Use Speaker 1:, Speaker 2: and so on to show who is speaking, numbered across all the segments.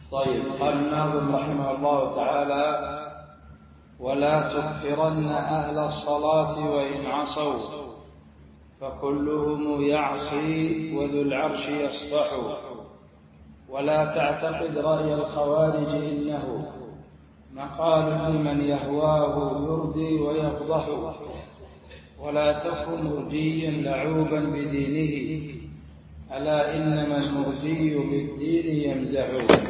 Speaker 1: طيب، قال الناظم رحمه الله تعالى: ولا تكفرن أهل الصلاة وإن عصوا، فكلهم يعصي وذو العرش يصفح. ولا تعتقد رأي الخوارج إنه مقال لمن يهواه يرضي ويفضح. ولا تكن مرجيا لعوبا بدينه، ألا إنما المرجي بالدين يمزح.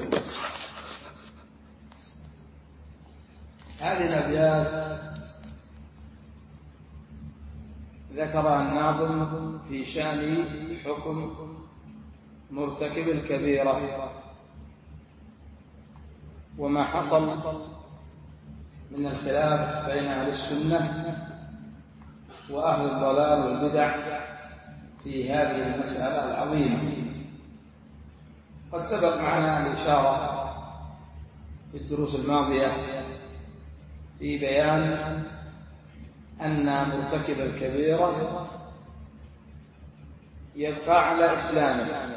Speaker 1: هذه الأبيات ذكرها الناظم في شأن حكم مرتكب الكبيرة وما حصل من الخلاف بين أهل السنة وأهل الضلال والبدع في هذه المسألة العظيمة. قد سبق معنا الإشارة في الدروس الماضية في بيان أن مرتكب الكبيرة يبقى على إسلامه،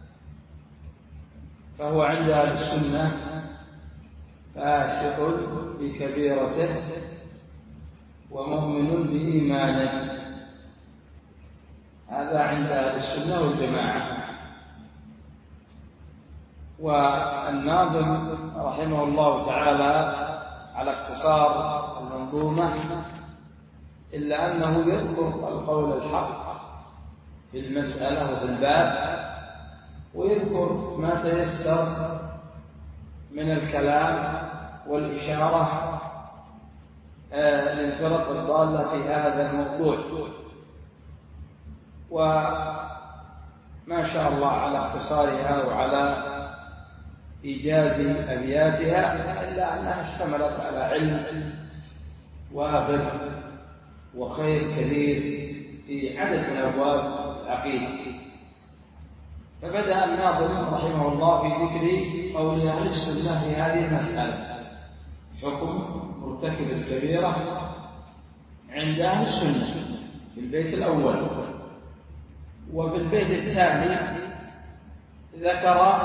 Speaker 1: فهو عند أهل السنة فاسق بكبيرته ومؤمن بإيمانه. هذا عند أهل السنة والجماعة. والناظم رحمه الله تعالى على اختصار المنظومة إلا أنه يذكر القول الحق في المسألة وفي الباب، ويذكر ما تيسر من الكلام والإشارة للفرق الضالة في هذا الموضوع. وما شاء الله على اختصارها وعلى إيجاز أبياتها، إلا أنها اشتملت على علم وافر وخير كبير في عدد من أبواب العقيدة. فبدأ الناظم رحمه الله في ذكر قول أهل السنة في هذه المسألة، حكم مرتكب الكبيرة عند أهل السنة في البيت الأول. وفي البيت الثاني ذكر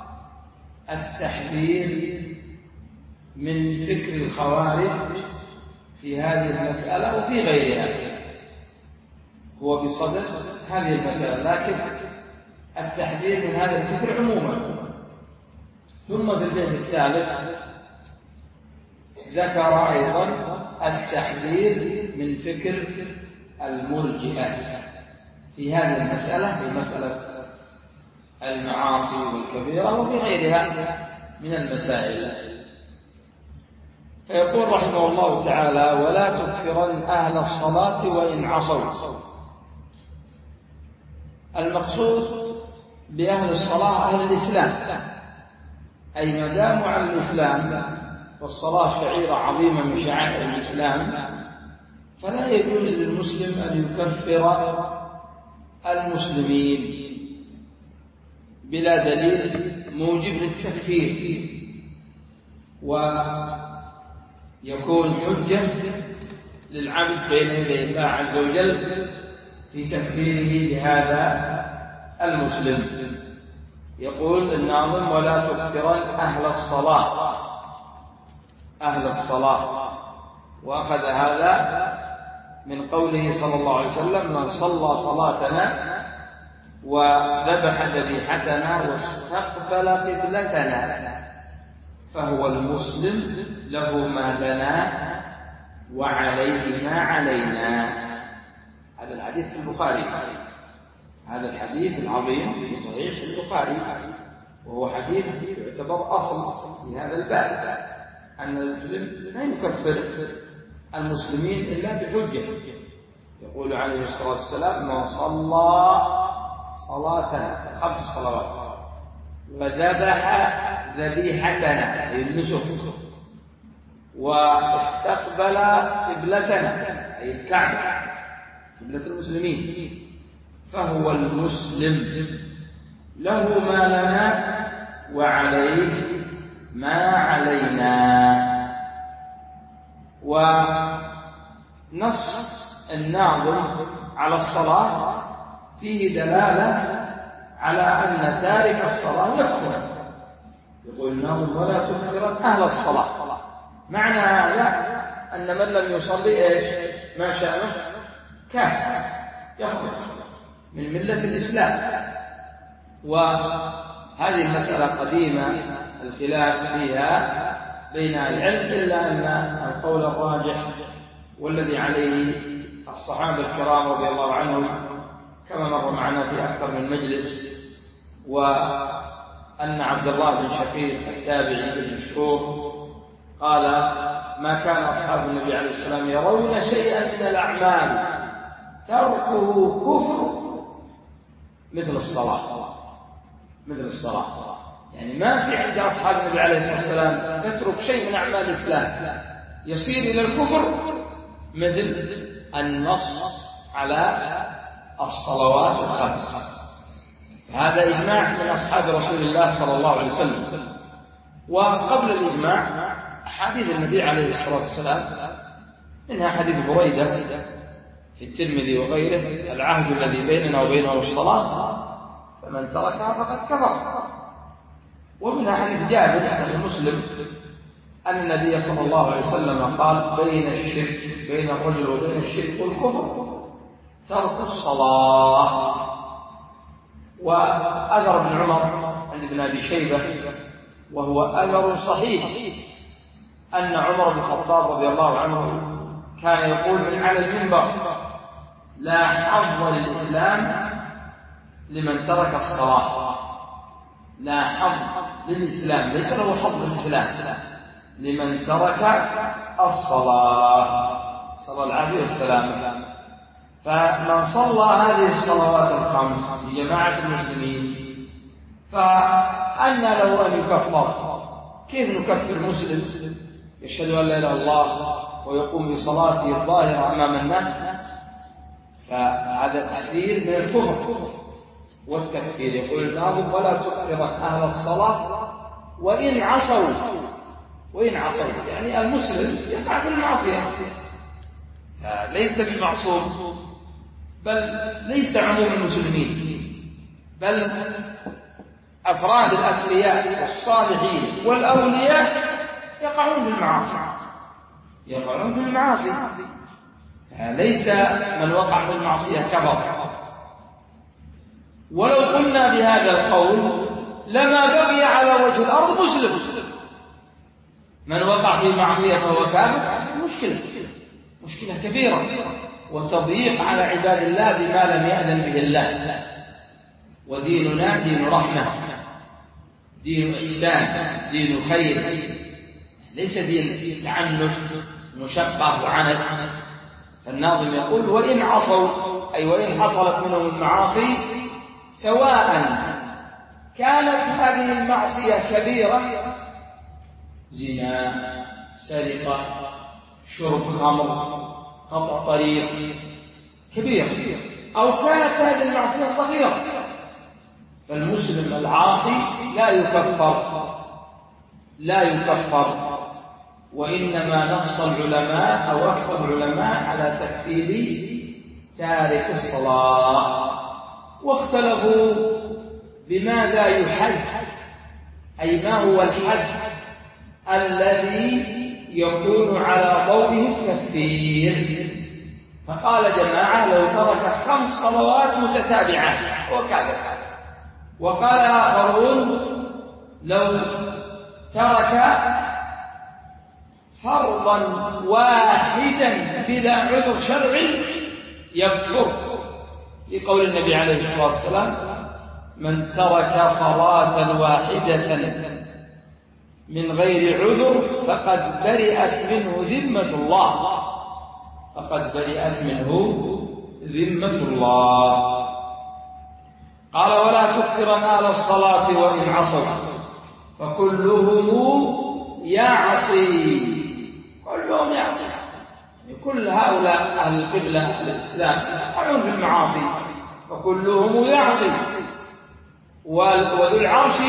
Speaker 1: التحذير من فكر الخوارج في هذه المسألة وفي غيرها. هو بصدد هذه المسألة، لكن التحذير من هذا الفكر عموما. ثم في البيت الثالث ذكر أيضا التحذير من فكر المرجئة في هذه المسألة، في مسألة المعاصي والكبيرة وفي غيرها من المسائل. فيقول رحمه الله تعالى: ولا تكفرن أهل الصلاة وإن عصوا. المقصود بأهل الصلاة أهل الإسلام، أي ما داموا على الإسلام، والصلاة شعيرة عظيمة من شعائر الإسلام، فلا يجوز للمسلم أن يكفر المسلمين بلا دليل موجب للتكفير ويكون حجة للعبد بين يدي الله عز وجل في تكفيره بهذا المسلم. يقول الناظم: ولا تكفرن أهل الصلاة. أهل الصلاة، وأخذ هذا من قوله صلى الله عليه وسلم: من صلى صلاتنا وذبح ذبيحتنا واستقبل قبلتنا فهو المسلم، له ما لنا وعليه ما علينا. هذا الحديث في البخاري، هذا الحديث العظيم في صحيح البخاري، وهو حديث يعتبر أصل في هذا الباب، أن المسلم لا يكفر المسلمين إلا بحجة. يقول عليه الصلاة والسلام: من صلى صلاتنا 5 صلوات وذبح ذبيحتنا أي النسك واستقبل قبلتنا أي الكعبة قبلة المسلمين فهو المسلم، له ما لنا وعليه ما علينا. ونص الناظم على الصلاة فيه دلالة على أن تارك الصلاة يقول الناظم ولا تكثرن أهل الصلاة. معنى هذا أن من لم يصلي إيش ما شاء كافر يخرج من ملة الإسلام. وهذه المسألة قديمة الخلاف فيها بين العلم، إلا أن القول الراجح والذي عليه الصحابة الكرام رضي الله عنهم كما مر معنا في أكثر من مجلس، وأن عبد الله بن شقيق التابعي المشهور قال ما كان أصحاب النبي عليه السلام يرون شيئا من الأعمال تركه كفر مثل الصلاة. مثل الصلاة يعني ما في عند أصحاب النبي عليه الصلاة والسلام تترك شيء من أعمال الإسلام يصير إلى الكفر مثل النص على الصلوات الخمس. هذا إجماع من أصحاب رسول الله صلى الله عليه وسلم. وقبل الإجماع أحاديث النبي عليه الصلاة والسلام، منها حديث بريدة في الترمذي وغيره العهد الذي بيننا وبينه الصلاة فمن تركها فقد كفر. ومنها حديث جابر في مسلم أن النبي صلى الله عليه وسلم قال بين الشرك بين الرجل وبين الشرك والكفر ترك الصلاة. وأثر ابن عمر عند ابن أبي شيبة وهو أثر صحيح أن عمر بن الخطاب رضي الله عنه كان يقول من على المنبر لا حظ للإسلام لمن ترك الصلاة. لا حظ للإسلام، ليس له حظ للإسلام لمن ترك الصلاة صلى العافية والسلام. فمن صلى هذه الصلوات الخمس بجماعة المسلمين فأنى له أن يكفر. كيف نكفر مسلم يشهد أن لا إله إلا الله ويقوم بصلاته الظاهرة أمام الناس؟ فهذا تحذير من الكفر والتكفير. يقول الناظم ولا تكفرن أهل الصلاة وإن عصوا. وإن عصوا يعني المسلم يقع بالمعصية ليس بمعصوم، بل ليس عموم المسلمين، بل أفراد الأثرياء والصالحين والأولياء يقعون بالمعاصي. يقعون بالمعاصي ليس من وقع في المعصية كفر. ولو قلنا بهذا القول لما بقي على وجه الأرض مسلم. من وقع في معصية فهو كافر، مشكلة كبيرة وتضييق على عباد الله بما لم يأذن به الله. وديننا دين رحمة، دين إحسان، دين خير، ليس دين تعنت مشقة وعنت. فالناظم يقول وإن عصوا أي وإن حصلت منهم المعاصي سواء كانت هذه المعصية كبيرة زنا سرقة شرب خمر قطع طريق كبير، أو كانت هذه المعصية صغيرة. فالمسلم العاصي لا يكفر، وإنما نص العلماء أو أكثر العلماء على تكفير تارك الصلاة. واختلفوا بماذا يحد، أي ما هو الحد الذي يكون على ضوئه التكفير. فقال جماعة لو ترك 5 صلوات متتابعات وكذا. وقال آخرون لو ترك فرضا واحدا بلا عذر شرعي يكفر، لقول النبي عليه الصلاة والسلام من ترك صلاة واحدة من غير عذر فقد برئت منه ذمة الله. فقد برئت منه ذمة الله. قال ولا تكثرن أهل الصلاة وإن عصوا فكلهم يعصي. كلهم يعصي، كل هؤلاء أهل القبلة أهل الإسلام يقعون في المعاصي فكلهم يعصي. وذو العرش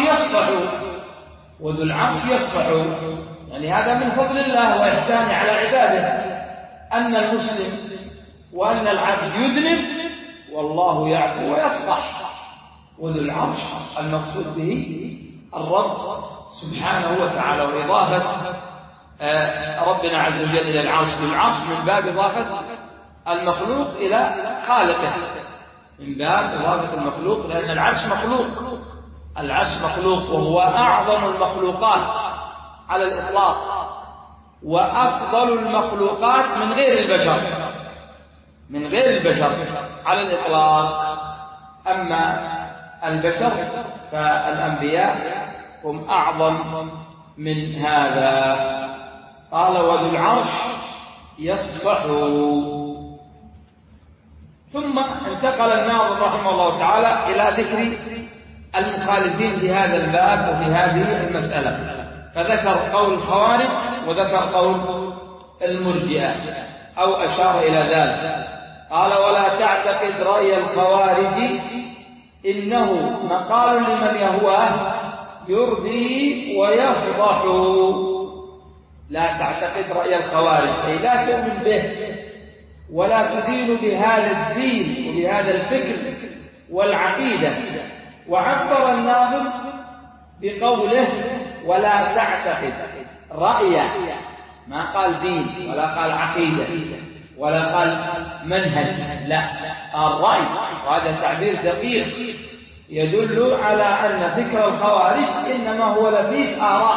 Speaker 1: يصفح. يعني هذا من فضل الله وإحسانه على عباده أن المسلم وأن العبد يذنب والله يعفو ويصفح. وذو العرش المقصود به الرب سبحانه وتعالى، وإضافة ربنا عز وجل إلى العرش بالعرش من باب إضافة المخلوق إلى خالقه، من باب إضافة المخلوق، لأن العرش مخلوق، العرش مخلوق وهو أعظم المخلوقات على الإطلاق وأفضل المخلوقات من غير البشر، من غير البشر على الإطلاق. أما البشر فالأنبياء هم أعظم من هذا. قال وذو العرش يصفح. ثم انتقل الناظم رحمه الله تعالى إلى ذكر المخالفين في هذا الباب وفي هذه المسألة، فذكر قول الخوارج وذكر قول المرجئة أو أشار إلى ذلك. قال ولا تعتقد رأي الخوارج إنه مقال لمن يهواه يرضي ويفضح. لا تعتقد رأي الخوارج أي لا تؤمن به ولا تدين بهذا الدين وبهذا الفكر والعقيدة. وعبر الناظم بقوله ولا تعتقد رأي، ما قال دين ولا قال عقيدة ولا قال منهج، لا الرأي، وهذا تعبير دقيق يدل على أن فكر الخوارج إنما هو لفيف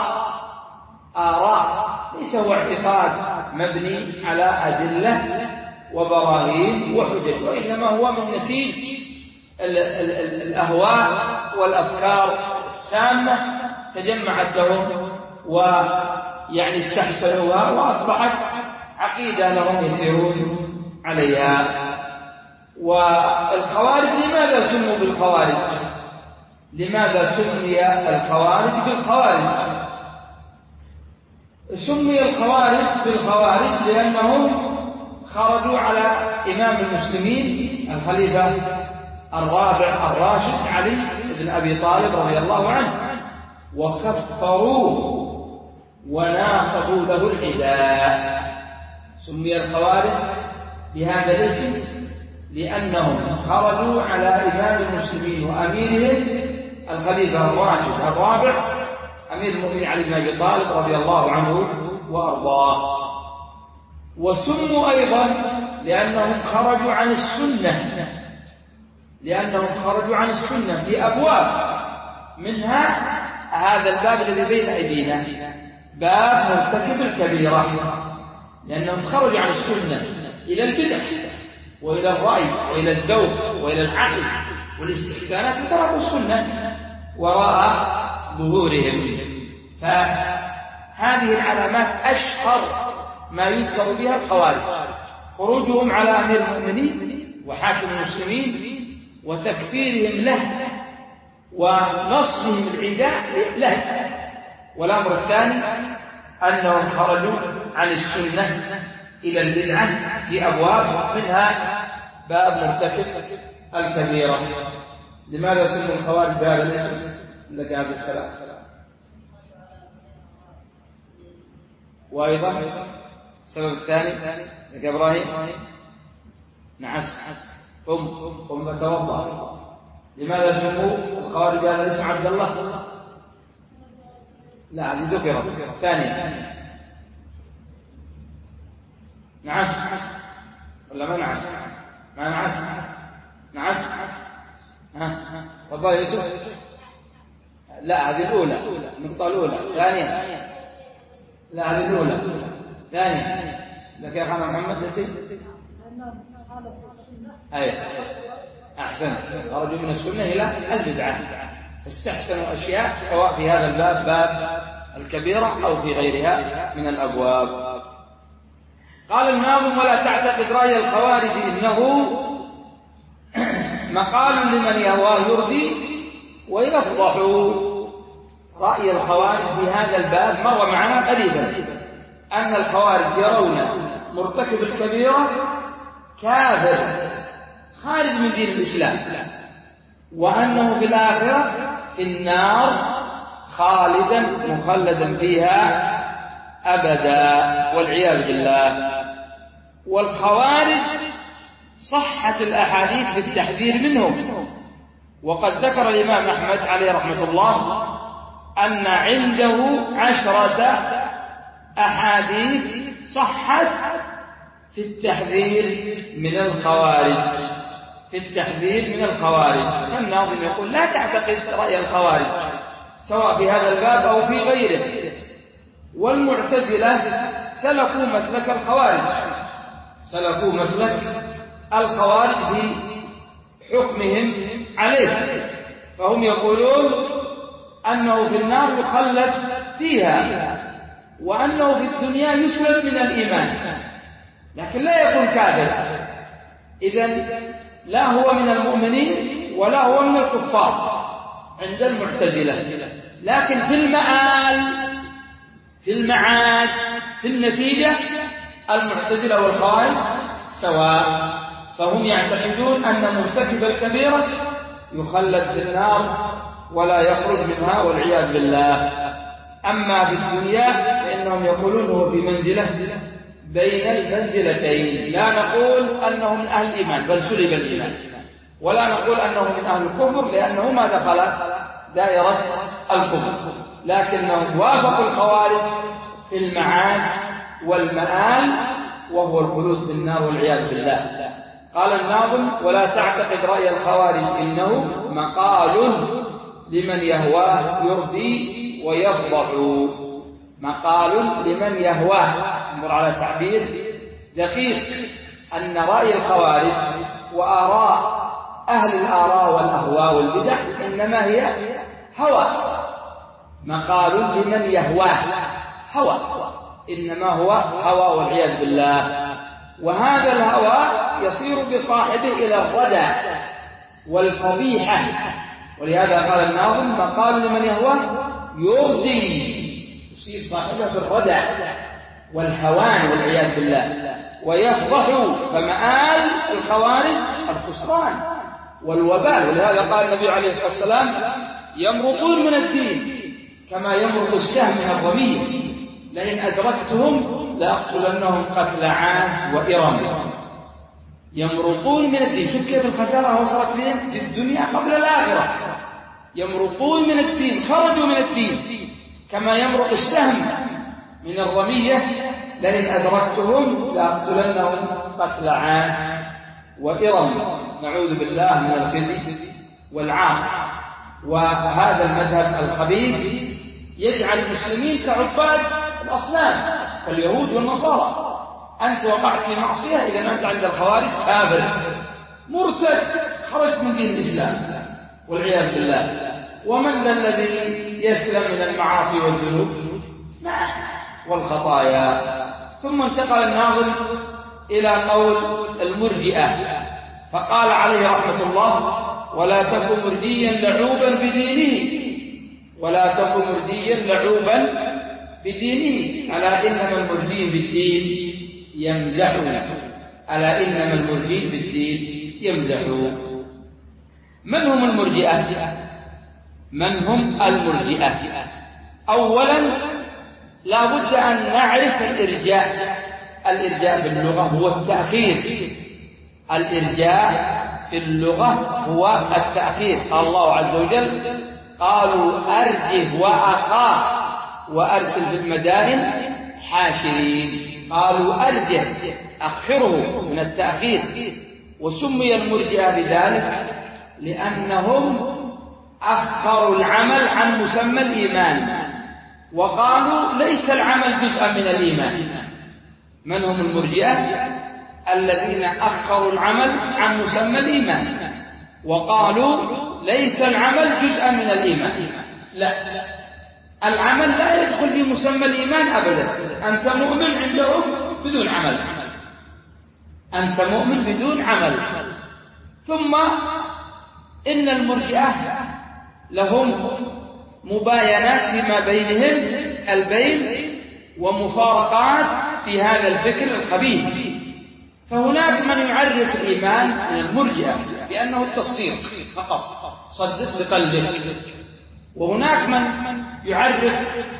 Speaker 1: آراء، ليس هو اعتقاد مبني على أدلة وبراهين وحجج، وإنما هو من نسيج الأهواء والأفكار السامة تجمعت لهم ويعني استحسنوها وأصبحت عقيدة لهم يسيرون عليها. والخوارج لماذا سموا بالخوارج؟ لماذا سمي الخوارج بالخوارج؟ سمي الخوارج بالخوارج لأنهم خرجوا على إمام المسلمين الخليفة الرابع الراشد علي بن أبي طالب رضي الله عنه، وكفروه وناصبوا له العداء. سمي الخوارج بهذا الاسم لأنهم خرجوا على إمام المسلمين وأميرهم الخليفة الراشد الرابع أمير المؤمنين علي بن أبي طالب رضي الله عنه وأرضاه. وسموا أيضا لأنهم خرجوا عن السنة، لأنهم خرجوا عن السنة في أبواب، منها هذا الباب الذي بين أيدينا باب مرتكب الكبيرة، لأنهم خرجوا عن السنة إلى البدع وإلى الرأي وإلى الذوق وإلى العقل والاستحسانات، وتركوا السنة وراء ظهورهم. فهذه العلامات أشهر ما يذكر بها الخوارج، خروجهم على أمير المؤمنين وحاكم المسلمين وتكفيرهم له ونصبهم العداء له. والأمر الثاني أنهم خرجوا عن السنة إلى البدعة في أبواب، منها باب مرتكب الكبيرة. لماذا سموا الخوارج بهذا الاسم؟ لك هذا السلام. وأيضا السبب الثاني لك إبراهيم نعس قم فتوضأ. لماذا سموا الخوارج بهذا الاسم عبد الله؟ لا هذه ذكرت ثانية. نعس ولا ما نعس؟ ما نعس ها تفضل يا يوسف. لا هذه الأولى، النقطة الأولى. ثانية لا هذه الأولى. ثانية لك يا أخانا محمد لدي. أي أحسن، خرجوا من السنة إلى البدعة، استحسنوا أشياء سواء في هذا الباب باب الكبيرة أو في غيرها من الأبواب. قال الناظم ولا تعتقد رأي الخوارج إنه مقال لمن يهواه يرضي ويفضح. رأي الخوارج في هذا الباب مر معنا قريبا أن الخوارج يرون مرتكب الكبيرة كافر خارج من دين الإسلام، وأنه في الآخرة في النار خالدا مخلدا فيها أبدا والعياذ بالله. والخوارج صحت الأحاديث بالتحذير منهم، وقد ذكر الإمام أحمد عليه رحمة الله أن عنده 10 أحاديث صحت في التحذير من الخوارج، في التحذير من الخوارج. فالناظم يقول لا تعتقد رأي الخوارج سواء في هذا الباب أو في غيره. والمعتزلة سلكوا مسلك الخوارج، سلكوا مسلك الخوارج بحكمهم عليه، فهم يقولون أنه في النار يخلد فيها، وأنه في الدنيا يسلب من الإيمان، لكن لا يكون كافر. إذن لا هو من المؤمنين ولا هو من الكفار عند المعتزلة. لكن في المآل، في المعاد، في النتيجة المعتزلة والخوارج سواء، فهم يعتقدون أن مرتكب الكبيرة يخلد في النار ولا يخرج منها والعياذ بالله. أما في الدنيا فإنهم يقولون هو في منزلة بين المنزلتين، لا نقول أنه من أهل الإيمان بل سلب الإيمان، ولا نقول أنه من أهل الكفر لأنه ما دخل دائرة الكفر، لكنهم وافقوا الخوارج في المعاد والمآل وهو الخلود في النار والعياذ بالله. قال الناظم ولا تعتقد رأي الخوارج إنه مقال لمن يهواه يرضي ويفضح. مقال لمن يهواه، انظر على تعبير دقيق، أن رأي الخوارج وآراء أهل الآراء والأهواء والبدع إنما هي هوى. مقال لمن يهواه هوى، إنما هو هوى والعياذ بالله. وهذا الهوى يصير بصاحبه إلى الردى والفضيحة، ولهذا قال الناظم مقال لمن يهواه يرضي، يصيب صاحبه بالردى والهوان والعياذ بالله، ويفضح. فمآل الخوارج الخسران والوبال، ولهذا قال النبي عليه الصلاة والسلام يمرقون من الدين كما يمرق السهم من الرمية، لئن أدركتهم لأقتلنهم قتل عاد وإرم. يمرقون من الدين، شوف كيف الخسارة وصلت فيهم في الدنيا قبل الآخرة. يمرقون من الدين، خرجوا من الدين كما يمرق السهم من الرمية، لئن أدركتهم لأقتلنهم قتل عاد وإرم. نعوذ بالله من الخزي والعار. وهذا المذهب الخبيث يجعل المسلمين كعباد الأصنام كاليهود والنصارى. أنت وقعت في معصية، إذا أنت عند الخوارج كافر مرتد، خرجت من دين الإسلام والعياذ بالله. ومن ذا الذي يسلم من المعاصي والذنوب والخطايا؟ ثم انتقل الناظم إلى قول المرجئة، فقال عليه رحمة الله ولا تكن مرجيا لعوبا بدينه، ولا تكن مرجيا لعوبا بدينه، ألا إنما المرجي بالدين يمزحون، ألا إنما المرجي بالدين يمزحون. من هم المرجئة؟ من هم المرجئة؟ أولا لا بد أن نعرف الإرجاء. الإرجاء في اللغة هو التأخير. الإرجاء في اللغة هو التأخير. قال الله عز وجل قالوا أرجه وأخاه وأرسل في المدائن حاشرين. قالوا أرجه، أخره من التأخير. وسمي المرجئة بذلك لأنهم أخروا العمل عن مسمى الإيمان، وقالوا ليس العمل جزءا من الإيمان. من هم المرجئة؟ الذين أخروا العمل عن مسمى الإيمان وقالوا ليس العمل جزءا من الإيمان. لا، العمل لا يدخل في مسمى الإيمان أبدا. أنت مؤمن عندهم بدون عمل، أنت مؤمن بدون عمل. ثم إن المرجئة لهم مباينات فيما بينهم البين ومفارقات في هذا الفكر الخبيث. فهناك من يعرف الإيمان من المرجئة بأنه التصديق فقط، صدق بقلبك. وهناك من يعرف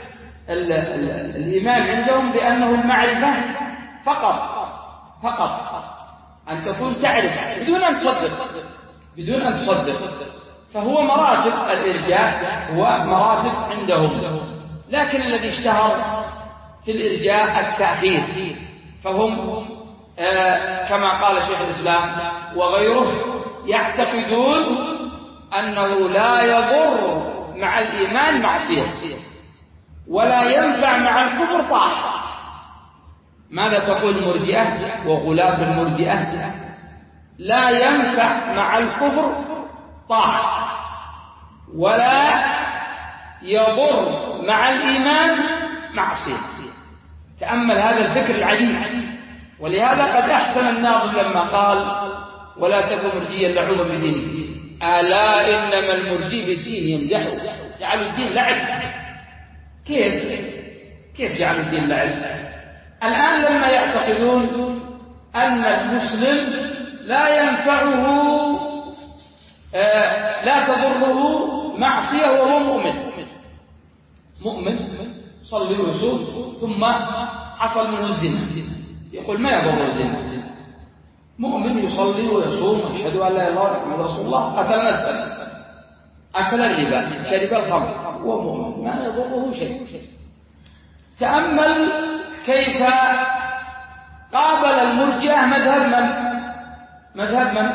Speaker 1: الإيمان عندهم بأنه المعرفة فقط أن تكون تعرف بدون أن تصدق. فهو مراتب الإرجاء، هو مراتب عندهم، لكن الذي اشتهر في الإرجاء التأخير، فهم كما قال شيخ الإسلام وغيره يعتقدون أنه لا يضر مع الإيمان معصية ولا ينفع مع الكفر طاعة. ماذا تقول المرجئة وغلاة المرجئة؟ لا ينفع مع الكفر طاعة ولا يضر مع الإيمان معصية. تأمل هذا الفكر العجيب. ولهذا قد أحسن الناظم لما قال ولا تكن مرجيا لعوبا بدينه، ألا إنما المرجي بالدين يمزحه. جعلوا الدين لعب. كيف جعلوا الدين لعب؟ الآن لما يعتقدون أن المسلم لا ينفعه لا تضره معصية وهو مؤمن صلي ويصوم ثم حصل منه الزنا، يقول ما يضر الزنا، مؤمن يصلي ويصوم أشهد أن لا إله إلا الله محمد رسول الله، قتل نفسا، أكل الربا، شرب الخمر، هو مؤمن ما يضره شيء. تأمل كيف قابل المرجئة مذهب من؟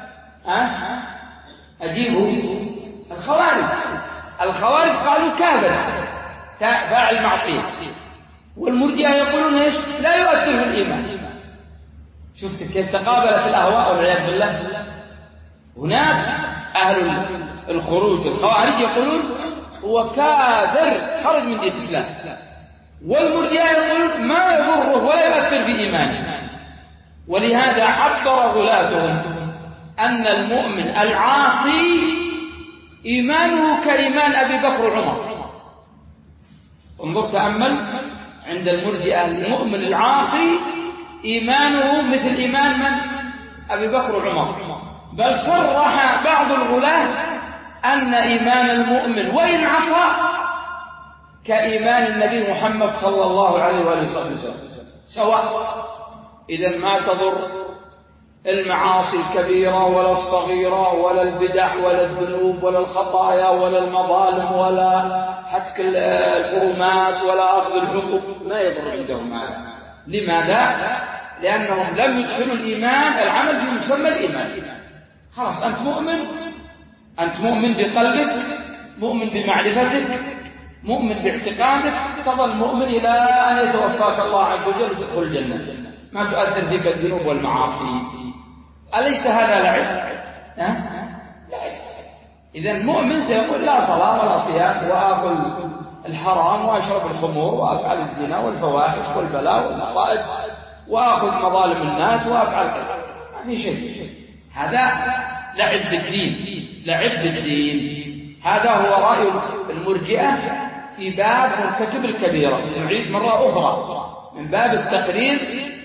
Speaker 1: أجيبوا الخوارج قالوا كافر فاعل معصية، والمرجئة يقولون ايش؟ لا يؤثر في الإيمان. شفت كيف تقابلت الأهواء والعياذ بالله. هناك أهل الخروج الخوارج يقولون هو كافر خرج من دين الإسلام، والمرجئة يقولون ما يضره ولا يؤثر في إيمانه. ولهذا عبر غلاتهم أن المؤمن العاصي إيمانه كإيمان أبي بكر وعمر. انظر تأمل عند المرجئة المؤمن العاصي إيمانه مثل إيمان من؟ أبي بكر وعمر. بل صرح بعض الغلاة أن إيمان المؤمن وإن عصى كإيمان النبي محمد صلى الله عليه وسلم سواء. إذا ما تضر المعاصي الكبيرة ولا الصغيرة ولا البدع ولا الذنوب ولا الخطايا ولا المظالم ولا حتك الحرمات ولا أخذ الحقوق، ما يضر عندهم هذا. لماذا؟ لأنهم لم يدخلوا الإيمان العمل بمسمى الإيمان. خلاص أنت مؤمن بقلبك، مؤمن بمعرفتك، مؤمن باعتقادك، تظل مؤمن إلى أن يتوفاك الله عز وجل وتدخل الجنة، ما تؤثر فيك الذنوب والمعاصي. أليس هذا لعب؟ لعب. إذا المؤمن سيقول لا صلاة ولا صيام وآكل الحرام وأشرب الخمور وأفعل الزنا والفواحش والبلاء والمصائب وآخذ مظالم الناس وأفعل كذا، ما في شيء. هذا لعب بالدين. هذا هو رأي المرجئة في باب مرتكب الكبيرة. نعيد مرة أخرى من باب التقرير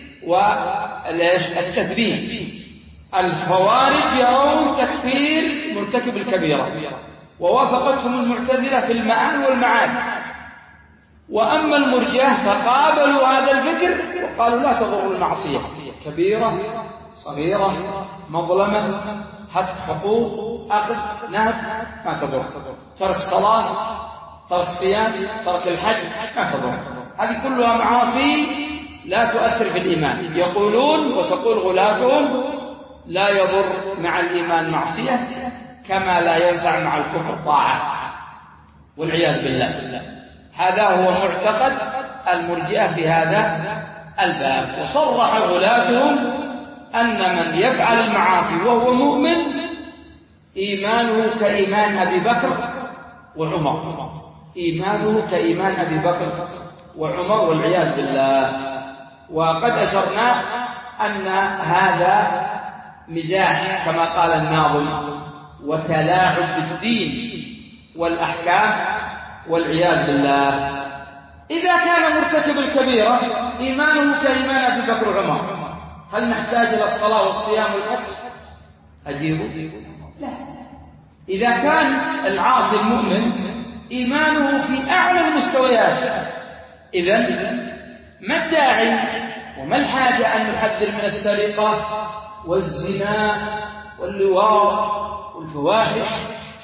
Speaker 1: والتثبيت. الخوارج يرون تكفير مرتكب الكبيرة ووافقتهم المعتزلة في المآل والمعاد. وأما المرجئة فقابلوا هذا الفكر وقالوا لا تضر المعصية، كبيرة صغيرة مظلمة هتك حقوق أخذ نهب ما تضر، ترك صلاة ترك صيام ترك الحج ما تضر. هذه كلها معاصي لا تؤثر في الإيمان. يقولون وتقول غلاتهم لا يضر مع الإيمان معصية كما لا ينفع مع الكفر طاعة، والعياذ بالله. هذا هو معتقد المرجئة في هذا الباب. وصرح غلاتهم أن من يفعل المعاصي وهو مؤمن إيمانه كإيمان أبي بكر وعمر، إيمانه كإيمان أبي بكر وعمر والعياذ بالله. وقد أشرنا أن هذا مزاح كما قال الناظم وتلاعب بالدين والأحكام والعياذ بالله. إذا كان مرتكب الكبيرة إيمانه كإيمان أبي بكر وعمر، هل نحتاج إلى الصلاة والصيام والحج؟ أجيبه لا. إذا كان العاصي المؤمن إيمانه في أعلى المستويات، إذن ما الداعي وما الحاجة أن نحذر من السرقة والزنا واللواط والفواحش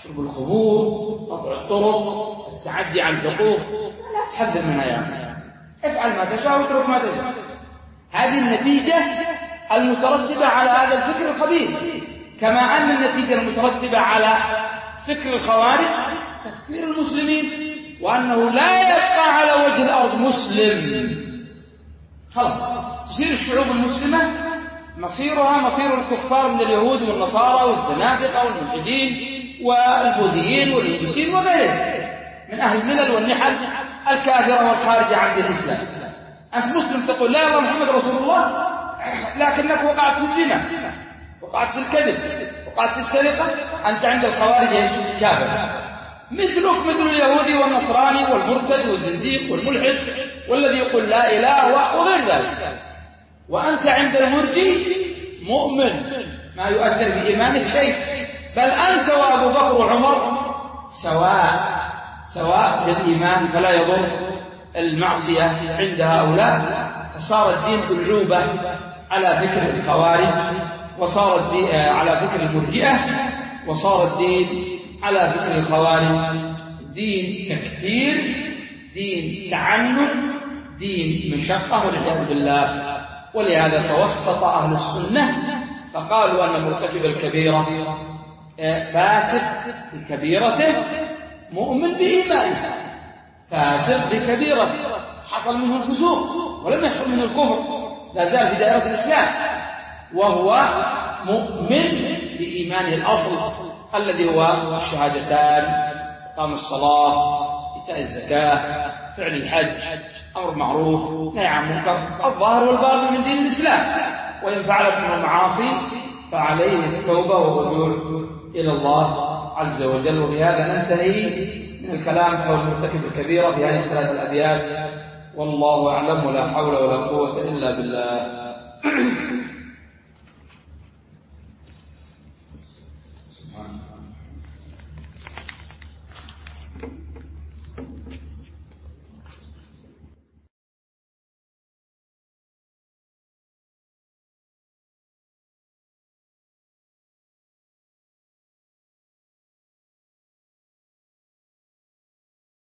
Speaker 1: شرب الخمور، قطع الطرق، التعدي على الحقوق، لا تحذر منها يا أخي، افعل ما تشاء واترك ما تشاء. هذه النتيجة المترتبة على هذا الفكر الخبيث، كما أن النتيجة المترتبة على فكر الخوارج تكفير المسلمين، وأنه لا يبقى على وجه الأرض مسلم. خلاص تصير الشعوب المسلمة مصيرها مصير الكفار من اليهود والنصارى والزنادقة والملحدين والبوذيين والهندوسيين وغيرهم من أهل الملل والنحل الكافرة والخارجة عن دين الإسلام. أنت مسلم تقول لا إله محمد رسول الله، لكنك وقعت في الزنا، وقعت في الكذب، وقعت في السرقة، أنت عند الخوارج كافر، مثلك مثل اليهودي والنصراني والمرتد والزنديق والملحد والذي يقول لا إله وغير ذلك. وأنت عند المرجي مؤمن ما يؤثر بإيمانك شيء، بل أنت وأبو بكر وعمر سواء في الإيمان، فلا يضر المعصية عند هؤلاء. فصار الدين ألعوبة على فكر الخوارج، وصار على فكر المرجئة، وصار الدين على فكر الخوارج دين تكفير، دين تعنت، دين مشقة والعياذ بالله. ولهذا توسط أهل السنة فقالوا أن مرتكب الكبيرة فاسد بكبيرته مؤمن بإيمانه، فاسد بكبيرته حصل منه الفسوق ولم يحصل منه الكفر، لا زال في دائرة الإسلام، وهو مؤمن بإيمانه الأصل الذي هو الشهادتان، إقام الصلاة، إيتاء الزكاة، فعل الحج، أمر معروف، نهي عن منكر، الظاهر والباطن من دين الإسلام. وإن فعلت من المعاصي فعليه التوبة والرجوع إلى الله عز وجل. وبهذا ننتهي من الكلام حول مرتكب الكبيرة في هذه الثلاث الأبيات، والله أعلم، ولا حول ولا قوة إلا بالله.